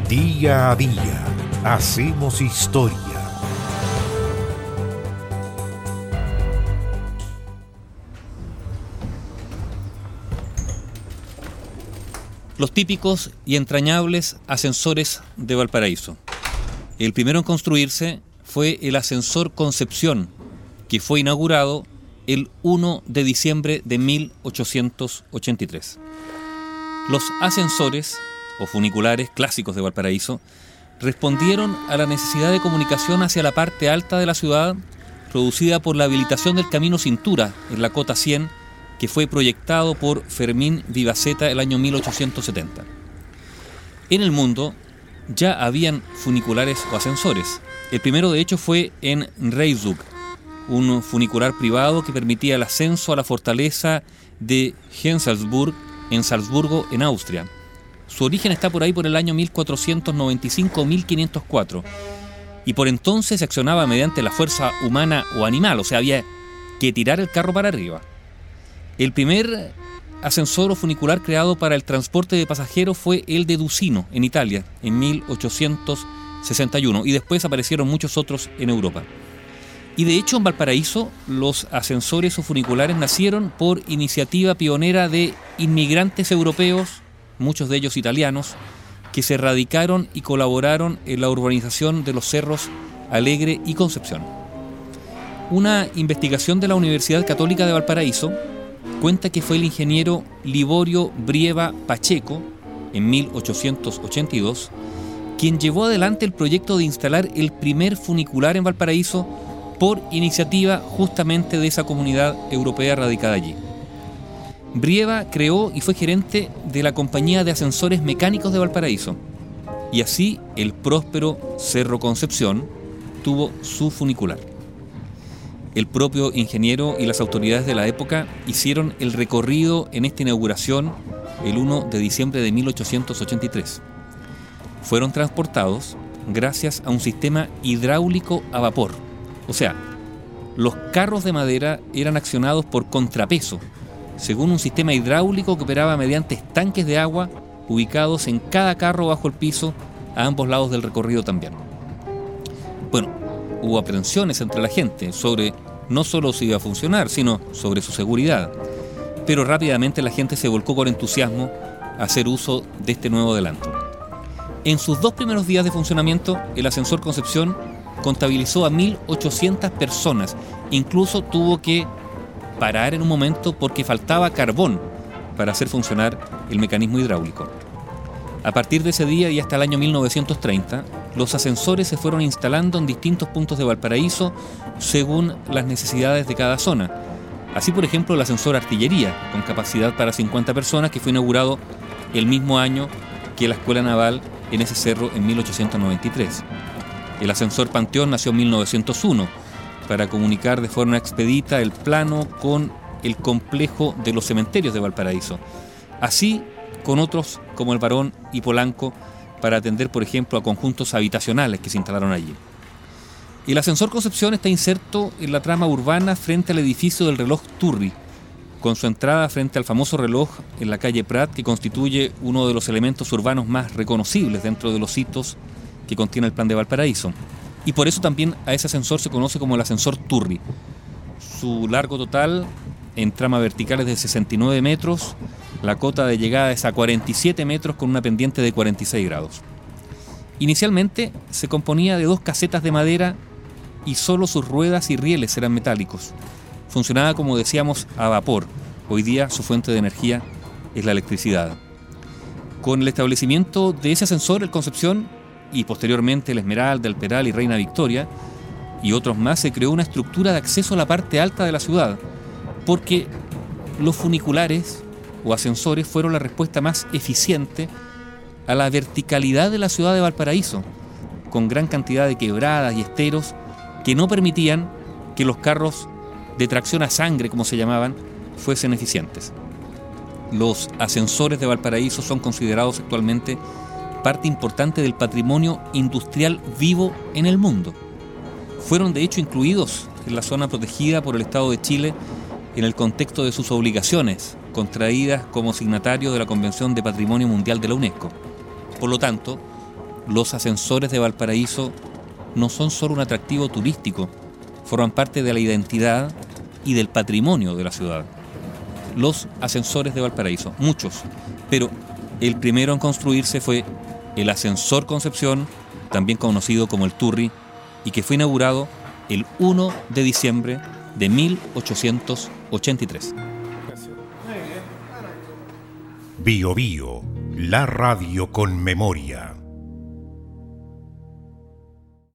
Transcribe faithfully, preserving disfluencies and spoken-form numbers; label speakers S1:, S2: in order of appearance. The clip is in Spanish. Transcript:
S1: Día a día hacemos historia.
S2: Los típicos y entrañables ascensores de Valparaíso. El primero en construirse fue el ascensor Concepción, que fue inaugurado el primero de diciembre de mil ochocientos ochenta y tres. Los ascensores o funiculares clásicos de Valparaíso respondieron a la necesidad de comunicación hacia la parte alta de la ciudad, producida por la habilitación del camino Cintura en la Cota cien, que fue proyectado por Fermín Vivaceta el año mil ochocientos setenta. En el mundo ya habían funiculares o ascensores. El primero de hecho fue en Reiszug, un funicular privado que permitía el ascenso a la fortaleza de Henselsburg en Salzburgo, en Austria. Su origen está por ahí por el año mil cuatrocientos noventa y cinco o mil quinientos cuatro, y por entonces se accionaba mediante la fuerza humana o animal, o sea, había que tirar el carro para arriba. El primer ascensor o funicular creado para el transporte de pasajeros fue el de Ducino, en Italia, en mil ochocientos sesenta y uno, y después aparecieron muchos otros en Europa. Y de hecho en Valparaíso los ascensores o funiculares nacieron por iniciativa pionera de inmigrantes europeos, muchos de ellos italianos, que se radicaron y colaboraron en la urbanización de los cerros Alegre y Concepción. Una investigación de la Universidad Católica de Valparaíso cuenta que fue el ingeniero Liborio Brieva Pacheco, en mil ochocientos ochenta y dos, quien llevó adelante el proyecto de instalar el primer funicular en Valparaíso por iniciativa justamente de esa comunidad europea radicada allí. Brieva creó y fue gerente de la compañía de ascensores mecánicos de Valparaíso, y así el próspero Cerro Concepción tuvo su funicular. El propio ingeniero y las autoridades de la época hicieron el recorrido en esta inauguración el primero de diciembre de mil ochocientos ochenta y tres. Fueron transportados gracias a un sistema hidráulico a vapor. O sea, los carros de madera eran accionados por contrapeso, según un sistema hidráulico que operaba mediante estanques de agua ubicados en cada carro bajo el piso, a ambos lados del recorrido también. Bueno, hubo aprensiones entre la gente sobre no solo si iba a funcionar, sino sobre su seguridad. Pero rápidamente la gente se volcó con entusiasmo a hacer uso de este nuevo adelanto. En sus dos primeros días de funcionamiento, el ascensor Concepción contabilizó a mil ochocientas personas. Incluso tuvo que parar en un momento porque faltaba carbón para hacer funcionar el mecanismo hidráulico. A partir de ese día y hasta el año mil novecientos treinta, los ascensores se fueron instalando en distintos puntos de Valparaíso según las necesidades de cada zona. Así, por ejemplo, el ascensor Artillería, con capacidad para cincuenta personas, que fue inaugurado el mismo año que la Escuela Naval en ese cerro en mil ochocientos noventa y tres. El ascensor Panteón nació en mil novecientos uno para comunicar de forma expedita el plano con el complejo de los cementerios de Valparaíso. Así con otros como el Barón y Polanco, para atender, por ejemplo, a conjuntos habitacionales que se instalaron allí. El ascensor Concepción está inserto en la trama urbana frente al edificio del reloj Turri, con su entrada frente al famoso reloj en la calle Prat, que constituye uno de los elementos urbanos más reconocibles dentro de los hitos que contiene el Plan de Valparaíso. Y por eso también a ese ascensor se conoce como el ascensor Turri. Su largo total en trama vertical es de sesenta y nueve metros, la cota de llegada es a cuarenta y siete metros con una pendiente de cuarenta y seis grados. Inicialmente se componía de dos casetas de madera y solo sus ruedas y rieles eran metálicos. Funcionaba, como decíamos, a vapor. Hoy día su fuente de energía es la electricidad. Con el establecimiento de ese ascensor, el Concepción, y posteriormente el Esmeralda, el Peral y Reina Victoria, y otros más, se creó una estructura de acceso a la parte alta de la ciudad, porque los funiculares o ascensores fueron la respuesta más eficiente a la verticalidad de la ciudad de Valparaíso, con gran cantidad de quebradas y esteros que no permitían que los carros de tracción a sangre, como se llamaban, fuesen eficientes. Los ascensores de Valparaíso son considerados actualmente parte importante del patrimonio industrial vivo en el mundo. Fueron de hecho incluidos en la zona protegida por el Estado de Chile en el contexto de sus obligaciones contraídas como signatario de la Convención de Patrimonio Mundial de la UNESCO. Por lo tanto, Los ascensores de Valparaíso no son solo un atractivo turístico, forman parte de la identidad y del patrimonio de la ciudad. Los ascensores de Valparaíso, muchos, pero el primero en construirse fue el Ascensor Concepción, también conocido como el Turri, y que fue inaugurado el primero de diciembre de mil ochocientos ochenta y tres.
S1: Bio Bio, la radio con memoria.